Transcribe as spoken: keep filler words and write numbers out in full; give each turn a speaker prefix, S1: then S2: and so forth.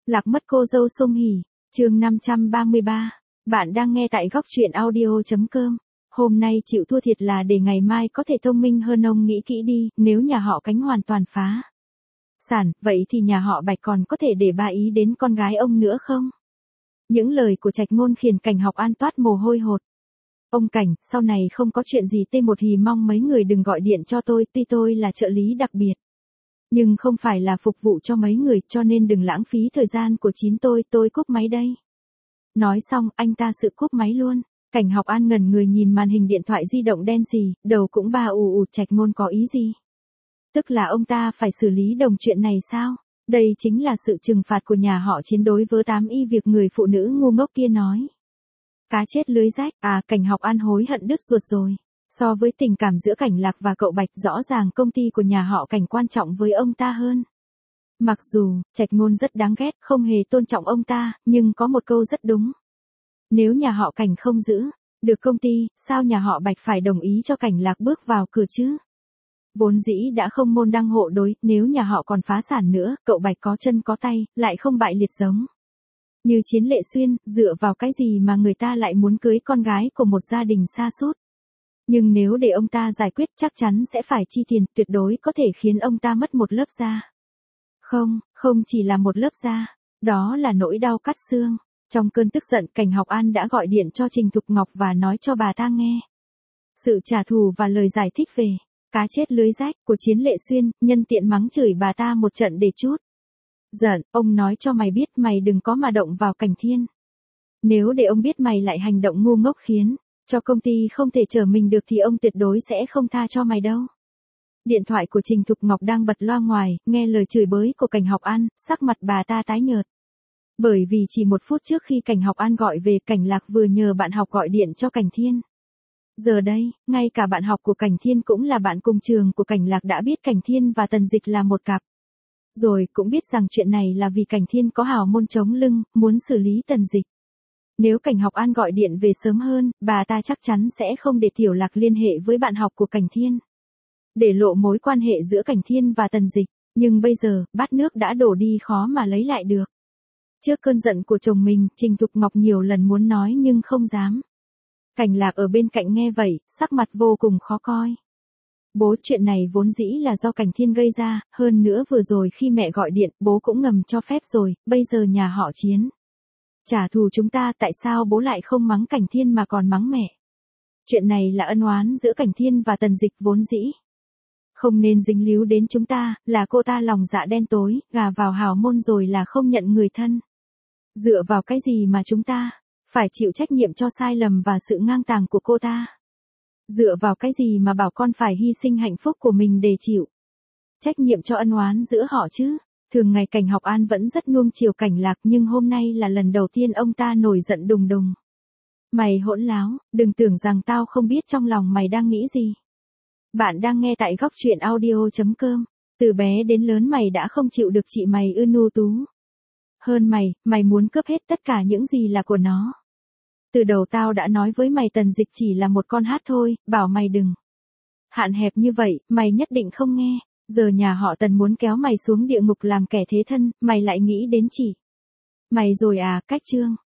S1: Lạc mất cô dâu Song Hỷ, chương năm trăm ba mươi ba. Bạn đang nghe tại góc truyện audio.com. Hôm nay chịu thua thiệt là để ngày mai có thể thông minh hơn. Ông nghĩ kỹ đi, nếu nhà họ Cánh hoàn toàn phá sản, vậy thì nhà họ Bạch còn có thể để bà ý đến con gái ông nữa không? Những lời của Trạch Ngôn khiến Cảnh Học An toát mồ hôi hột. Ông Cảnh, sau này không có chuyện gì tê một hì mong mấy người đừng gọi điện cho tôi, tuy tôi là trợ lý đặc biệt. Nhưng không phải là phục vụ cho mấy người, cho nên đừng lãng phí thời gian của chín tôi, tôi cúp máy đây. Nói xong, anh ta sự cúp máy luôn. Cảnh Học An ngẩn người nhìn màn hình điện thoại di động đen xì, đầu cũng ba ù ù. Trạch Ngôn có ý gì? Tức là ông ta phải xử lý đồng chuyện này sao? Đây chính là sự trừng phạt của nhà họ Chiến đối với tám y việc người phụ nữ ngu ngốc kia nói. Cá chết lưới rách, à Cảnh Học An hối hận đứt ruột rồi. So với tình cảm giữa Cảnh Lạc và cậu Bạch, rõ ràng công ty của nhà họ Cảnh quan trọng với ông ta hơn. Mặc dù, Trạch Ngôn rất đáng ghét, không hề tôn trọng ông ta, nhưng có một câu rất đúng. Nếu nhà họ Cảnh không giữ được công ty, sao nhà họ Bạch phải đồng ý cho Cảnh Lạc bước vào cửa chứ? Vốn dĩ đã không môn đăng hộ đối, nếu nhà họ còn phá sản nữa, cậu Bạch có chân có tay, lại không bại liệt giống như Chiến Lệ Xuyên, dựa vào cái gì mà người ta lại muốn cưới con gái của một gia đình sa sút? Nhưng nếu để ông ta giải quyết chắc chắn sẽ phải chi tiền, tuyệt đối có thể khiến ông ta mất một lớp da. Không, không chỉ là một lớp da, đó là nỗi đau cắt xương. Trong cơn tức giận, Cảnh Học An đã gọi điện cho Trình Thục Ngọc và nói cho bà ta nghe sự trả thù và lời giải thích về cá chết lưới rách của Chiến Lệ Xuyên, nhân tiện mắng chửi bà ta một trận để chút giận. Ông nói cho mày biết mày đừng có mà động vào Cảnh Thiên. Nếu để ông biết mày lại hành động ngu ngốc khiến cho công ty không thể trở mình được thì ông tuyệt đối sẽ không tha cho mày đâu. Điện thoại của Trình Thục Ngọc đang bật loa ngoài, nghe lời chửi bới của Cảnh Học An, sắc mặt bà ta tái nhợt. Bởi vì chỉ một phút trước khi Cảnh Học An gọi về, Cảnh Lạc vừa nhờ bạn học gọi điện cho Cảnh Thiên. Giờ đây, ngay cả bạn học của Cảnh Thiên cũng là bạn cùng trường của Cảnh Lạc đã biết Cảnh Thiên và Tần Dịch là một cặp. Rồi cũng biết rằng chuyện này là vì Cảnh Thiên có hào môn chống lưng, muốn xử lý Tần Dịch. Nếu Cảnh Học An gọi điện về sớm hơn, bà ta chắc chắn sẽ không để Tiểu Lạc liên hệ với bạn học của Cảnh Thiên, để lộ mối quan hệ giữa Cảnh Thiên và Tần Dịch. Nhưng bây giờ, bát nước đã đổ đi khó mà lấy lại được. Trước cơn giận của chồng mình, Trình Thục Ngọc nhiều lần muốn nói nhưng không dám. Cảnh Lạc ở bên cạnh nghe vậy, sắc mặt vô cùng khó coi. Bố, chuyện này vốn dĩ là do Cảnh Thiên gây ra, hơn nữa vừa rồi khi mẹ gọi điện, bố cũng ngầm cho phép rồi, bây giờ nhà họ Chiến trả thù chúng ta, tại sao bố lại không mắng Cảnh Thiên mà còn mắng mẹ? Chuyện này là ân oán giữa Cảnh Thiên và Tần Dịch, vốn dĩ không nên dính líu đến chúng ta, là cô ta lòng dạ đen tối, gà vào hào môn rồi là không nhận người thân. Dựa vào cái gì mà chúng ta phải chịu trách nhiệm cho sai lầm và sự ngang tàng của cô ta? Dựa vào cái gì mà bảo con phải hy sinh hạnh phúc của mình để chịu trách nhiệm cho ân oán giữa họ chứ? Thường ngày Cảnh Học An vẫn rất nuông chiều Cảnh Lạc, nhưng hôm nay là lần đầu tiên ông ta nổi giận đùng đùng. Mày hỗn láo, đừng tưởng rằng tao không biết trong lòng mày đang nghĩ gì. Bạn đang nghe tại góc truyện audio.com. Từ bé đến lớn mày đã không chịu được chị mày ư nu tú hơn mày, mày muốn cướp hết tất cả những gì là của nó. Từ đầu tao đã nói với mày Tần Dịch chỉ là một con hát thôi, bảo mày đừng hạn hẹp như vậy, mày nhất định không nghe. Giờ nhà họ Tần muốn kéo mày xuống địa ngục làm kẻ thế thân, mày lại nghĩ đến chỉ mày rồi à? Cách chương